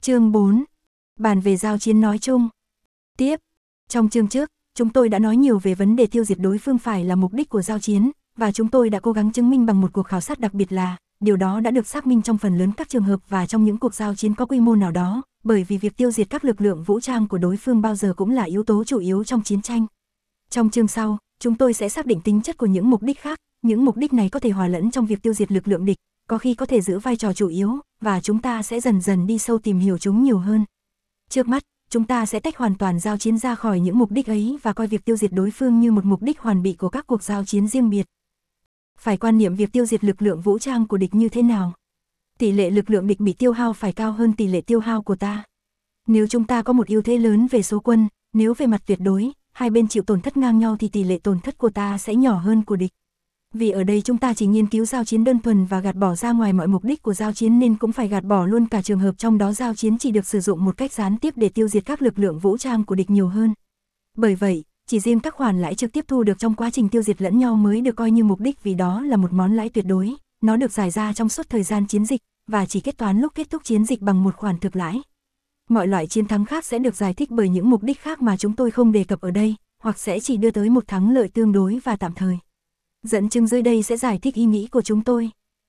Chương 4. Bàn về giao chiến nói chung. Tiếp. Trong chương trước, chúng tôi đã nói nhiều về vấn đề tiêu diệt đối phương phải là mục đích của giao chiến, và chúng tôi đã cố gắng chứng minh bằng một cuộc khảo sát đặc biệt là, điều đó đã được xác minh trong phần lớn các trường hợp và trong những cuộc giao chiến có quy mô nào đó, bởi vì việc tiêu diệt các lực lượng vũ trang của đối phương bao giờ cũng là yếu tố chủ yếu trong chiến tranh. Trong chương sau, chúng tôi sẽ xác định tính chất của những mục đích khác, những mục đích này có thể hòa lẫn trong việc tiêu diệt lực lượng địch, có khi có thể giữ vai trò chủ yếu, và chúng ta sẽ dần dần đi sâu tìm hiểu chúng nhiều hơn. Trước mắt, chúng ta sẽ tách hoàn toàn giao chiến ra khỏi những mục đích ấy và coi việc tiêu diệt đối phương như một mục đích hoàn bị của các cuộc giao chiến riêng biệt. Phải quan niệm việc tiêu diệt lực lượng vũ trang của địch như thế nào? Tỷ lệ lực lượng địch bị tiêu hao phải cao hơn tỷ lệ tiêu hao của ta. Nếu chúng ta có một ưu thế lớn về số quân, nếu về mặt tuyệt đối, hai bên chịu tổn thất ngang nhau thì tỷ lệ tổn thất của ta sẽ nhỏ hơn của địch. Vì ở đây chúng ta chỉ nghiên cứu giao chiến đơn thuần và gạt bỏ ra ngoài mọi mục đích của giao chiến nên cũng phải gạt bỏ luôn cả trường hợp trong đó giao chiến chỉ được sử dụng một cách gián tiếp để tiêu diệt các lực lượng vũ trang của địch nhiều hơn. Bởi vậy, chỉ riêng các khoản lãi trực tiếp thu được trong quá trình tiêu diệt lẫn nhau mới được coi như mục đích vì đó là một món lãi tuyệt đối, nó được giải ra trong suốt thời gian chiến dịch và chỉ kết toán lúc kết thúc chiến dịch bằng một khoản thực lãi. Mọi loại chiến thắng khác sẽ được giải thích bởi những mục đích khác mà chúng tôi không đề cập ở đây, hoặc sẽ chỉ đưa tới một thắng lợi tương đối và tạm thời. Dẫn chứng dưới đây sẽ giải thích ý nghĩ của chúng tôi.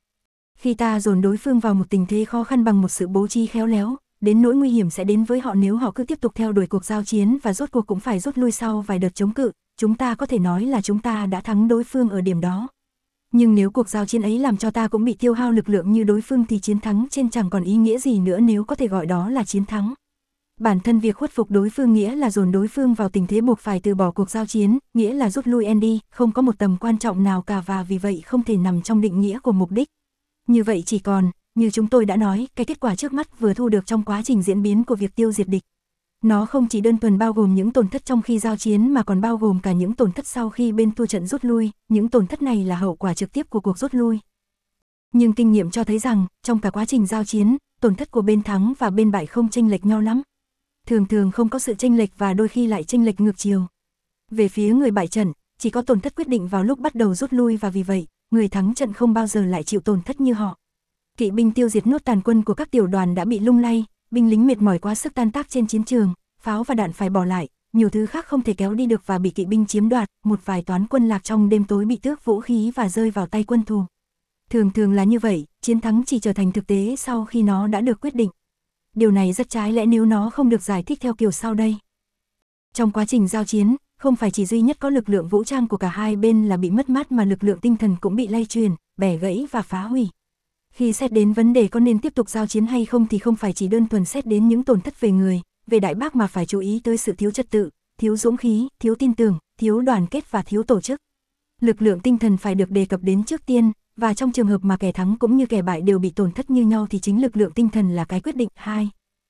Khi ta dồn đối phương vào một tình thế khó khăn bằng một sự bố trí khéo léo, đến nỗi nguy hiểm sẽ đến với họ nếu họ cứ tiếp tục theo đuổi cuộc giao chiến và rốt cuộc cũng phải rút lui sau vài đợt chống cự, chúng ta có thể nói là chúng ta đã thắng đối phương ở điểm đó. Nhưng nếu cuộc giao chiến ấy làm cho ta cũng bị tiêu hao lực lượng như đối phương thì chiến thắng trên chẳng còn ý nghĩa gì nữa nếu có thể gọi đó là chiến thắng. Bản thân việc khuất phục đối phương nghĩa là dồn đối phương vào tình thế buộc phải từ bỏ cuộc giao chiến, nghĩa là rút lui đi, không có một tầm quan trọng nào cả và vì vậy không thể nằm trong định nghĩa của mục đích. Như vậy chỉ còn, như chúng tôi đã nói, cái kết quả trước mắt vừa thu được trong quá trình diễn biến của việc tiêu diệt địch. Nó không chỉ đơn thuần bao gồm những tổn thất trong khi giao chiến mà còn bao gồm cả những tổn thất sau khi bên thua trận rút lui, những tổn thất này là hậu quả trực tiếp của cuộc rút lui. Nhưng kinh nghiệm cho thấy rằng, trong cả quá trình giao chiến, tổn thất của bên thắng và bên bại không chênh lệch nhau lắm. Thường không có sự chênh lệch và đôi khi lại chênh lệch ngược chiều. Về phía người bại trận, chỉ có tổn thất quyết định vào lúc bắt đầu rút lui và vì vậy, người thắng trận không bao giờ lại chịu tổn thất như họ. Kỵ binh tiêu diệt nốt tàn quân của các tiểu đoàn đã bị lung lay, binh lính mệt mỏi quá sức tan tác trên chiến trường, pháo và đạn phải bỏ lại, nhiều thứ khác không thể kéo đi được và bị kỵ binh chiếm đoạt, một vài toán quân lạc trong đêm tối bị tước vũ khí và rơi vào tay quân thù. Thường là như vậy, chiến thắng chỉ trở thành thực tế sau khi nó đã được quyết định. Điều này rất trái lẽ nếu nó không được giải thích theo kiểu sau đây. Trong quá trình giao chiến, không phải chỉ duy nhất có lực lượng vũ trang của cả hai bên là bị mất mát mà lực lượng tinh thần cũng bị lay truyền, bẻ gãy và phá hủy. Khi xét đến vấn đề có nên tiếp tục giao chiến hay không thì không phải chỉ đơn thuần xét đến những tổn thất về người, về đại bác mà phải chú ý tới sự thiếu trật tự, thiếu dũng khí, thiếu tin tưởng, thiếu đoàn kết và thiếu tổ chức. Lực lượng tinh thần phải được đề cập đến trước tiên, và trong trường hợp mà kẻ thắng cũng như kẻ bại đều bị tổn thất như nhau thì chính lực lượng tinh thần là cái quyết định. 2.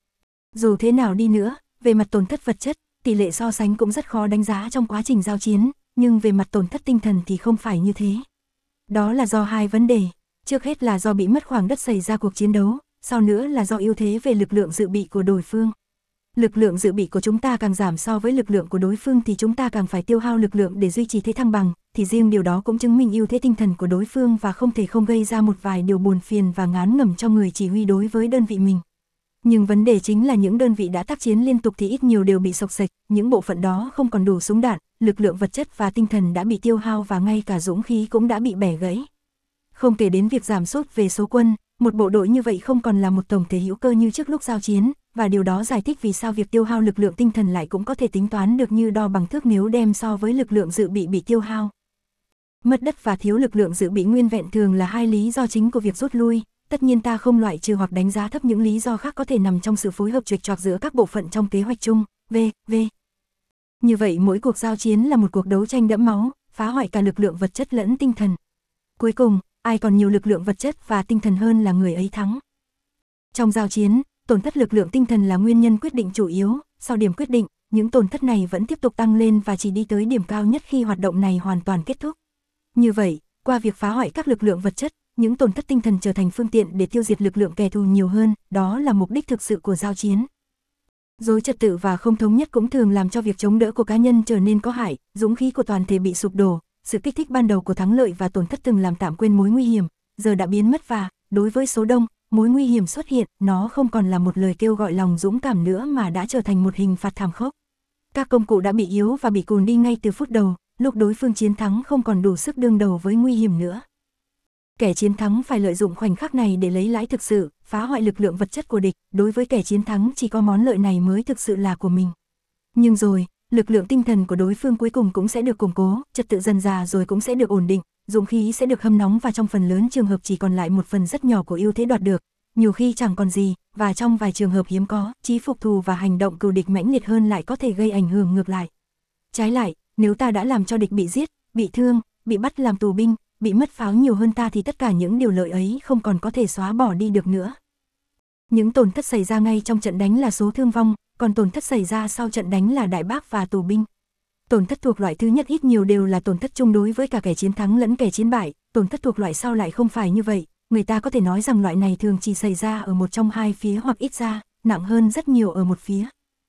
Dù thế nào đi nữa, về mặt tổn thất vật chất, tỷ lệ so sánh cũng rất khó đánh giá trong quá trình giao chiến, nhưng về mặt tổn thất tinh thần thì không phải như thế. Đó là do hai vấn đề, trước hết là do bị mất khoảng đất xảy ra cuộc chiến đấu, sau nữa là do ưu thế về lực lượng dự bị của đối phương. Lực lượng dự bị của chúng ta càng giảm so với lực lượng của đối phương thì chúng ta càng phải tiêu hao lực lượng để duy trì thế thăng bằng, thì riêng điều đó cũng chứng minh ưu thế tinh thần của đối phương và không thể không gây ra một vài điều buồn phiền và ngán ngẩm cho người chỉ huy đối với đơn vị mình. Nhưng vấn đề chính là những đơn vị đã tác chiến liên tục thì ít nhiều đều bị xộc xệch, những bộ phận đó không còn đủ súng đạn, lực lượng vật chất và tinh thần đã bị tiêu hao và ngay cả dũng khí cũng đã bị bẻ gãy. Không kể đến việc giảm sút về số quân, một bộ đội như vậy không còn là một tổng thể hữu cơ như trước lúc giao chiến, và điều đó giải thích vì sao việc tiêu hao lực lượng tinh thần lại cũng có thể tính toán được như đo bằng thước nếu đem so với lực lượng dự bị tiêu hao. Mất đất và thiếu lực lượng dự bị nguyên vẹn thường là hai lý do chính của việc rút lui, tất nhiên ta không loại trừ hoặc đánh giá thấp những lý do khác có thể nằm trong sự phối hợp chệch choạc giữa các bộ phận trong kế hoạch chung, v.v. Như vậy mỗi cuộc giao chiến là một cuộc đấu tranh đẫm máu, phá hoại cả lực lượng vật chất lẫn tinh thần. Cuối cùng, ai còn nhiều lực lượng vật chất và tinh thần hơn là người ấy thắng. Trong giao chiến, tổn thất lực lượng tinh thần là nguyên nhân quyết định chủ yếu, sau điểm quyết định, những tổn thất này vẫn tiếp tục tăng lên và chỉ đi tới điểm cao nhất khi hoạt động này hoàn toàn kết thúc. Như vậy, qua việc phá hoại các lực lượng vật chất, những tổn thất tinh thần trở thành phương tiện để tiêu diệt lực lượng kẻ thù nhiều hơn, đó là mục đích thực sự của giao chiến. Rối trật tự và không thống nhất cũng thường làm cho việc chống đỡ của cá nhân trở nên có hại, dũng khí của toàn thể bị sụp đổ, sự kích thích ban đầu của thắng lợi và tổn thất từng làm tạm quên mối nguy hiểm, giờ đã biến mất và, đối với số đông, mối nguy hiểm xuất hiện, nó không còn là một lời kêu gọi lòng dũng cảm nữa mà đã trở thành một hình phạt thảm khốc. Các công cụ đã bị yếu và bị cùn đi ngay từ phút đầu, lúc đối phương chiến thắng không còn đủ sức đương đầu với nguy hiểm nữa. Kẻ chiến thắng phải lợi dụng khoảnh khắc này để lấy lãi thực sự, phá hoại lực lượng vật chất của địch, đối với kẻ chiến thắng chỉ có món lợi này mới thực sự là của mình. Nhưng rồi, lực lượng tinh thần của đối phương cuối cùng cũng sẽ được củng cố, trật tự dần dà rồi cũng sẽ được ổn định, dũng khí sẽ được hâm nóng và trong phần lớn trường hợp chỉ còn lại một phần rất nhỏ của ưu thế đoạt được, nhiều khi chẳng còn gì, và trong vài trường hợp hiếm có, chí phục thù và hành động cừu địch mãnh liệt hơn lại có thể gây ảnh hưởng ngược lại. Trái lại, nếu ta đã làm cho địch bị giết, bị thương, bị bắt làm tù binh, bị mất pháo nhiều hơn ta thì tất cả những điều lợi ấy không còn có thể xóa bỏ đi được nữa. Những tổn thất xảy ra ngay trong trận đánh là số thương vong, còn tổn thất xảy ra sau trận đánh là đại bác và tù binh. Tổn thất thuộc loại thứ nhất ít nhiều đều là tổn thất chung đối với cả kẻ chiến thắng lẫn kẻ chiến bại, tổn thất thuộc loại sau lại không phải như vậy, người ta có thể nói rằng loại này thường chỉ xảy ra ở một trong hai phía hoặc ít ra, nặng hơn rất nhiều ở một phía.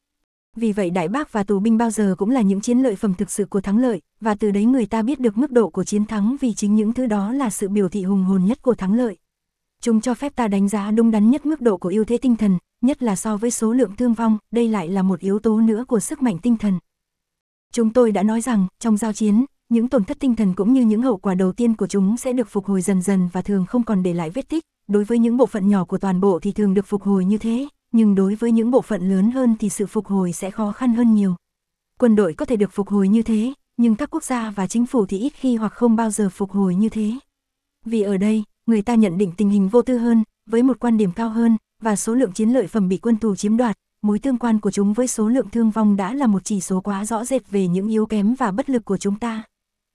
Vì vậy đại bác và tù binh bao giờ cũng là những chiến lợi phẩm thực sự của thắng lợi, và từ đấy người ta biết được mức độ của chiến thắng vì chính những thứ đó là sự biểu thị hùng hồn nhất của thắng lợi. Chúng cho phép ta đánh giá đúng đắn nhất mức độ của ưu thế tinh thần, nhất là so với số lượng thương vong, đây lại là một yếu tố nữa của sức mạnh tinh thần. Chúng tôi đã nói rằng, trong giao chiến, những tổn thất tinh thần cũng như những hậu quả đầu tiên của chúng sẽ được phục hồi dần dần và thường không còn để lại vết tích, đối với những bộ phận nhỏ của toàn bộ thì thường được phục hồi như thế, nhưng đối với những bộ phận lớn hơn thì sự phục hồi sẽ khó khăn hơn nhiều. Quân đội có thể được phục hồi như thế, nhưng các quốc gia và chính phủ thì ít khi hoặc không bao giờ phục hồi như thế. Vì ở đây, người ta nhận định tình hình vô tư hơn, với một quan điểm cao hơn, và số lượng chiến lợi phẩm bị quân thù chiếm đoạt, mối tương quan của chúng với số lượng thương vong đã là một chỉ số quá rõ rệt về những yếu kém và bất lực của chúng ta.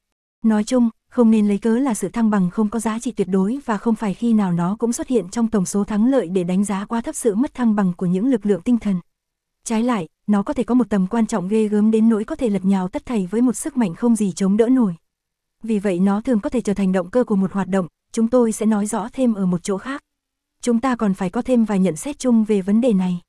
Nói chung, không nên lấy cớ là sự thăng bằng không có giá trị tuyệt đối và không phải khi nào nó cũng xuất hiện trong tổng số thắng lợi để đánh giá quá thấp sự mất thăng bằng của những lực lượng tinh thần. Trái lại, nó có thể có một tầm quan trọng ghê gớm đến nỗi có thể lật nhào tất thảy với một sức mạnh không gì chống đỡ nổi. Vì vậy nó thường có thể trở thành động cơ của một hoạt động, chúng tôi sẽ nói rõ thêm ở một chỗ khác. Chúng ta còn phải có thêm vài nhận xét chung về vấn đề này.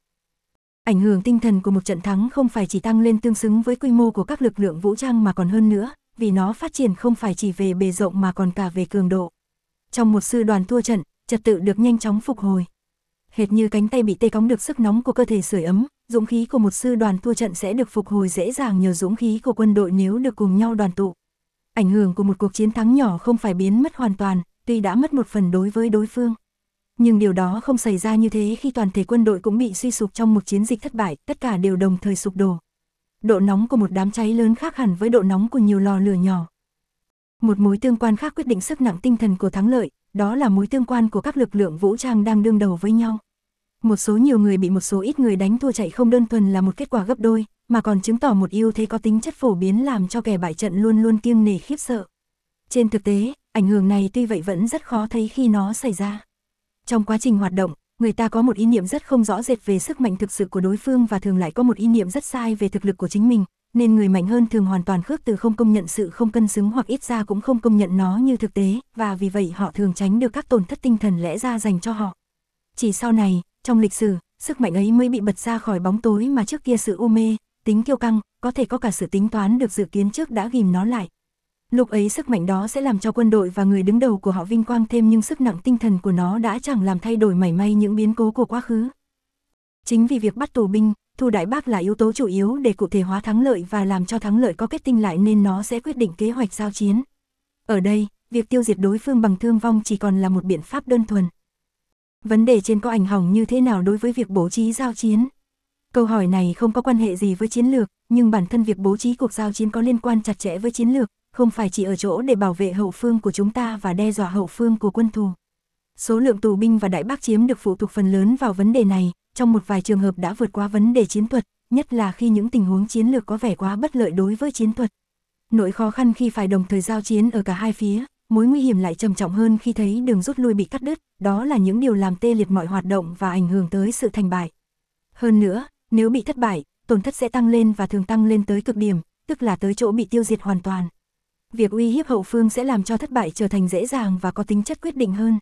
Ảnh hưởng tinh thần của một trận thắng không phải chỉ tăng lên tương xứng với quy mô của các lực lượng vũ trang mà còn hơn nữa, vì nó phát triển không phải chỉ về bề rộng mà còn cả về cường độ. Trong một sư đoàn thua trận, trật tự được nhanh chóng phục hồi. Hệt như cánh tay bị tê cóng được sức nóng của cơ thể sưởi ấm, dũng khí của một sư đoàn thua trận sẽ được phục hồi dễ dàng nhờ dũng khí của quân đội nếu được cùng nhau đoàn tụ. Ảnh hưởng của một cuộc chiến thắng nhỏ không phải biến mất hoàn toàn, tuy đã mất một phần đối với đối phương. Nhưng điều đó không xảy ra như thế khi toàn thể quân đội cũng bị suy sụp trong một chiến dịch thất bại, tất cả đều đồng thời sụp đổ. Độ nóng của một đám cháy lớn khác hẳn với độ nóng của nhiều lò lửa nhỏ. Một mối tương quan khác quyết định sức nặng tinh thần của thắng lợi, đó là mối tương quan của các lực lượng vũ trang đang đương đầu với nhau. Một số nhiều người bị một số ít người đánh thua chạy không đơn thuần là một kết quả gấp đôi, mà còn chứng tỏ một ưu thế có tính chất phổ biến làm cho kẻ bại trận luôn luôn kiêng nể khiếp sợ. Trên thực tế, ảnh hưởng này tuy vậy vẫn rất khó thấy khi nó xảy ra. Trong quá trình hoạt động, người ta có một ý niệm rất không rõ rệt về sức mạnh thực sự của đối phương và thường lại có một ý niệm rất sai về thực lực của chính mình, nên người mạnh hơn thường hoàn toàn khước từ không công nhận sự không cân xứng hoặc ít ra cũng không công nhận nó như thực tế, và vì vậy họ thường tránh được các tổn thất tinh thần lẽ ra dành cho họ. Chỉ sau này, trong lịch sử, sức mạnh ấy mới bị bật ra khỏi bóng tối mà trước kia sự u mê, tính kiêu căng, có thể có cả sự tính toán được dự kiến trước đã ghìm nó lại. Lúc ấy sức mạnh đó sẽ làm cho quân đội và người đứng đầu của họ vinh quang thêm, nhưng sức nặng tinh thần của nó đã chẳng làm thay đổi mảy may những biến cố của quá khứ. Chính vì việc bắt tù binh, thu đại bác là yếu tố chủ yếu để cụ thể hóa thắng lợi và làm cho thắng lợi có kết tinh lại nên nó sẽ quyết định kế hoạch giao chiến. Ở đây, việc tiêu diệt đối phương bằng thương vong chỉ còn là một biện pháp đơn thuần. Vấn đề trên có ảnh hưởng như thế nào đối với việc bố trí giao chiến? Câu hỏi này không có quan hệ gì với chiến lược, nhưng bản thân việc bố trí cuộc giao chiến có liên quan chặt chẽ với chiến lược, không phải chỉ ở chỗ để bảo vệ hậu phương của chúng ta và đe dọa hậu phương của quân thù. Số lượng tù binh và đại bác chiếm được phụ thuộc phần lớn vào vấn đề này, trong một vài trường hợp đã vượt qua vấn đề chiến thuật, nhất là khi những tình huống chiến lược có vẻ quá bất lợi đối với chiến thuật. Nỗi khó khăn khi phải đồng thời giao chiến ở cả hai phía, mối nguy hiểm lại trầm trọng hơn khi thấy đường rút lui bị cắt đứt, đó là những điều làm tê liệt mọi hoạt động và ảnh hưởng tới sự thành bại. Hơn nữa, nếu bị thất bại, tổn thất sẽ tăng lên và thường tăng lên tới cực điểm, tức là tới chỗ bị tiêu diệt hoàn toàn. Việc uy hiếp hậu phương sẽ làm cho thất bại trở thành dễ dàng và có tính chất quyết định hơn.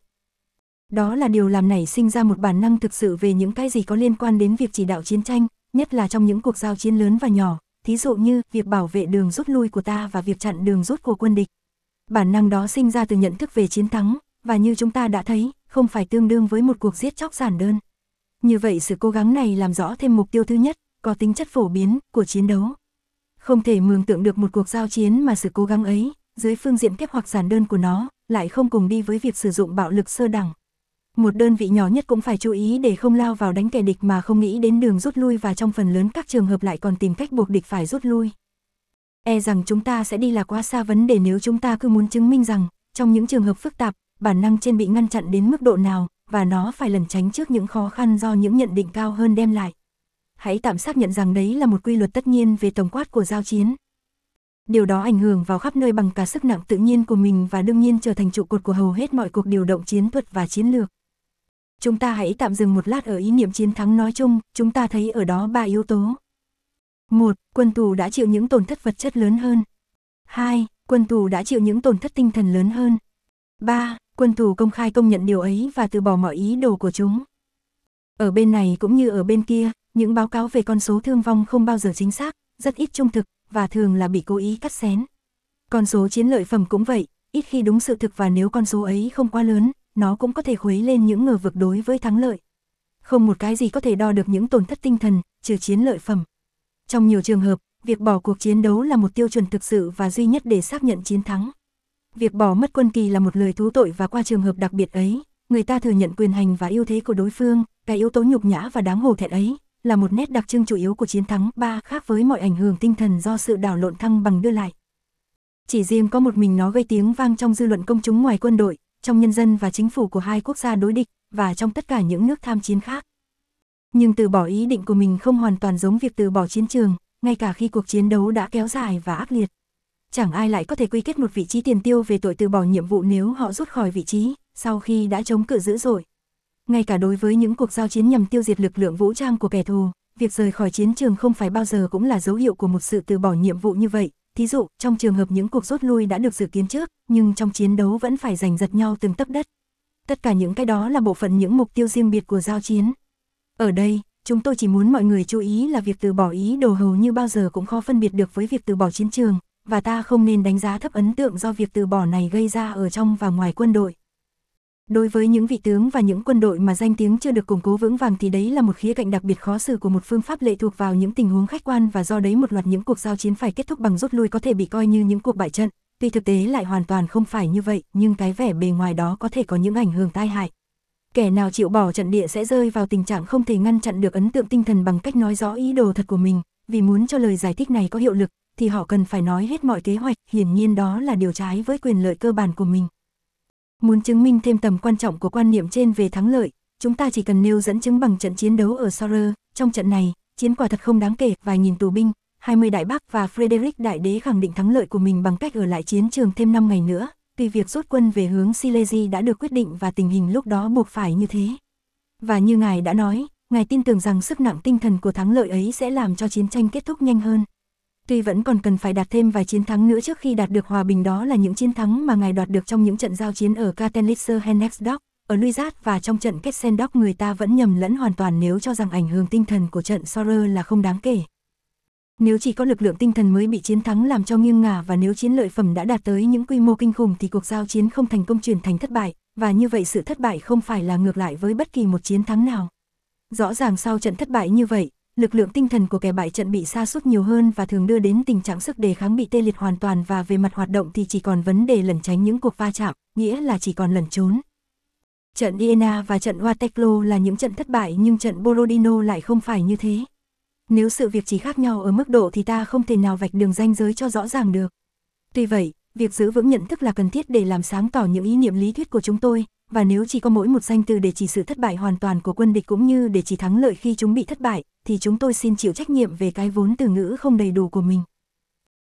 Đó là điều làm nảy sinh ra một bản năng thực sự về những cái gì có liên quan đến việc chỉ đạo chiến tranh, nhất là trong những cuộc giao chiến lớn và nhỏ, thí dụ như việc bảo vệ đường rút lui của ta và việc chặn đường rút của quân địch. Bản năng đó sinh ra từ nhận thức về chiến thắng, và như chúng ta đã thấy, không phải tương đương với một cuộc giết chóc giản đơn. Như vậy sự cố gắng này làm rõ thêm mục tiêu thứ nhất, có tính chất phổ biến, của chiến đấu. Không thể mường tượng được một cuộc giao chiến mà sự cố gắng ấy, dưới phương diện kép hoặc giản đơn của nó, lại không cùng đi với việc sử dụng bạo lực sơ đẳng. Một đơn vị nhỏ nhất cũng phải chú ý để không lao vào đánh kẻ địch mà không nghĩ đến đường rút lui, và trong phần lớn các trường hợp lại còn tìm cách buộc địch phải rút lui. E rằng chúng ta sẽ đi là quá xa vấn đề nếu chúng ta cứ muốn chứng minh rằng, trong những trường hợp phức tạp, bản năng trên bị ngăn chặn đến mức độ nào, và nó phải lẩn tránh trước những khó khăn do những nhận định cao hơn đem lại. Hãy tạm xác nhận rằng đấy là một quy luật tất nhiên về tổng quát của giao chiến. Điều đó ảnh hưởng vào khắp nơi bằng cả sức nặng tự nhiên của mình và đương nhiên trở thành trụ cột của hầu hết mọi cuộc điều động chiến thuật và chiến lược. Chúng ta hãy tạm dừng một lát ở ý niệm chiến thắng nói chung, chúng ta thấy ở đó 3 yếu tố. 1. Quân tù đã chịu những tổn thất vật chất lớn hơn. 2. Quân tù đã chịu những tổn thất tinh thần lớn hơn. 3. Quân tù công khai công nhận điều ấy và từ bỏ mọi ý đồ của chúng. Ở bên này cũng như ở bên kia, những báo cáo về con số thương vong không bao giờ chính xác, rất ít trung thực, và thường là bị cố ý cắt xén. Con số chiến lợi phẩm cũng vậy, ít khi đúng sự thực, và nếu con số ấy không quá lớn, nó cũng có thể khuấy lên những ngờ vực đối với thắng lợi. Không một cái gì có thể đo được những tổn thất tinh thần, trừ chiến lợi phẩm. Trong nhiều trường hợp, việc bỏ cuộc chiến đấu là một tiêu chuẩn thực sự và duy nhất để xác nhận chiến thắng. Việc bỏ mất quân kỳ là một lời thú tội, và qua trường hợp đặc biệt ấy, người ta thừa nhận quyền hành và ưu thế của đối phương, cái yếu tố nhục nhã và đáng hổ thẹn ấy, là một nét đặc trưng chủ yếu của chiến thắng. 3. Khác với mọi ảnh hưởng tinh thần do sự đảo lộn thăng bằng đưa lại. Chỉ riêng có một mình nó gây tiếng vang trong dư luận công chúng ngoài quân đội, trong nhân dân và chính phủ của hai quốc gia đối địch, và trong tất cả những nước tham chiến khác. Nhưng từ bỏ ý định của mình không hoàn toàn giống việc từ bỏ chiến trường, ngay cả khi cuộc chiến đấu đã kéo dài và ác liệt. Chẳng ai lại có thể quy kết một vị trí tiền tiêu về tội từ bỏ nhiệm vụ nếu họ rút khỏi vị trí, sau khi đã chống cự dữ dội. Ngay cả đối với những cuộc giao chiến nhằm tiêu diệt lực lượng vũ trang của kẻ thù, việc rời khỏi chiến trường không phải bao giờ cũng là dấu hiệu của một sự từ bỏ nhiệm vụ như vậy. Thí dụ, trong trường hợp những cuộc rút lui đã được dự kiến trước, nhưng trong chiến đấu vẫn phải giành giật nhau từng tấc đất. Tất cả những cái đó là bộ phận những mục tiêu riêng biệt của giao chiến. Ở đây, chúng tôi chỉ muốn mọi người chú ý là việc từ bỏ ý đồ hầu như bao giờ cũng khó phân biệt được với việc từ bỏ chiến trường, và ta không nên đánh giá thấp ấn tượng do việc từ bỏ này gây ra ở trong và ngoài quân đội. Đối với những vị tướng và những quân đội mà danh tiếng chưa được củng cố vững vàng thì đấy là một khía cạnh đặc biệt khó xử của một phương pháp lệ thuộc vào những tình huống khách quan, và do đấy một loạt những cuộc giao chiến phải kết thúc bằng rút lui có thể bị coi như những cuộc bại trận, tuy thực tế lại hoàn toàn không phải như vậy, nhưng cái vẻ bề ngoài đó có thể có những ảnh hưởng tai hại. Kẻ nào chịu bỏ trận địa sẽ rơi vào tình trạng không thể ngăn chặn được ấn tượng tinh thần bằng cách nói rõ ý đồ thật của mình, vì muốn cho lời giải thích này có hiệu lực, thì họ cần phải nói hết mọi kế hoạch, hiển nhiên đó là điều trái với quyền lợi cơ bản của mình. Muốn chứng minh thêm tầm quan trọng của quan niệm trên về thắng lợi, chúng ta chỉ cần nêu dẫn chứng bằng trận chiến đấu ở Somme. Trong trận này, chiến quả thật không đáng kể, vài nghìn tù binh, 20 đại bác và Frederick đại đế khẳng định thắng lợi của mình bằng cách ở lại chiến trường thêm 5 ngày nữa, tuy việc rút quân về hướng Silesia đã được quyết định và tình hình lúc đó buộc phải như thế. Và như ngài đã nói, ngài tin tưởng rằng sức nặng tinh thần của thắng lợi ấy sẽ làm cho chiến tranh kết thúc nhanh hơn. Tuy vẫn còn cần phải đạt thêm vài chiến thắng nữa trước khi đạt được hòa bình, đó là những chiến thắng mà ngài đoạt được trong những trận giao chiến ở Karlitzer Hennexdorf, ở Luizat và trong trận Ketzendorf. Người ta vẫn nhầm lẫn hoàn toàn nếu cho rằng ảnh hưởng tinh thần của trận Somme là không đáng kể. Nếu chỉ có lực lượng tinh thần mới bị chiến thắng làm cho nghiêng ngả, và nếu chiến lợi phẩm đã đạt tới những quy mô kinh khủng thì cuộc giao chiến không thành công chuyển thành thất bại, và như vậy sự thất bại không phải là ngược lại với bất kỳ một chiến thắng nào. Rõ ràng sau trận thất bại như vậy, lực lượng tinh thần của kẻ bại trận bị sa sút nhiều hơn và thường đưa đến tình trạng sức đề kháng bị tê liệt hoàn toàn, và về mặt hoạt động thì chỉ còn vấn đề lẩn tránh những cuộc va chạm, nghĩa là chỉ còn lẩn trốn. Trận Iéna và trận Waterloo là những trận thất bại, nhưng trận Borodino lại không phải như thế. Nếu sự việc chỉ khác nhau ở mức độ thì ta không thể nào vạch đường ranh giới cho rõ ràng được. Tuy vậy, việc giữ vững nhận thức là cần thiết để làm sáng tỏ những ý niệm lý thuyết của chúng tôi, và nếu chỉ có mỗi một danh từ để chỉ sự thất bại hoàn toàn của quân địch cũng như để chỉ thắng lợi khi chúng bị thất bại, thì chúng tôi xin chịu trách nhiệm về cái vốn từ ngữ không đầy đủ của mình.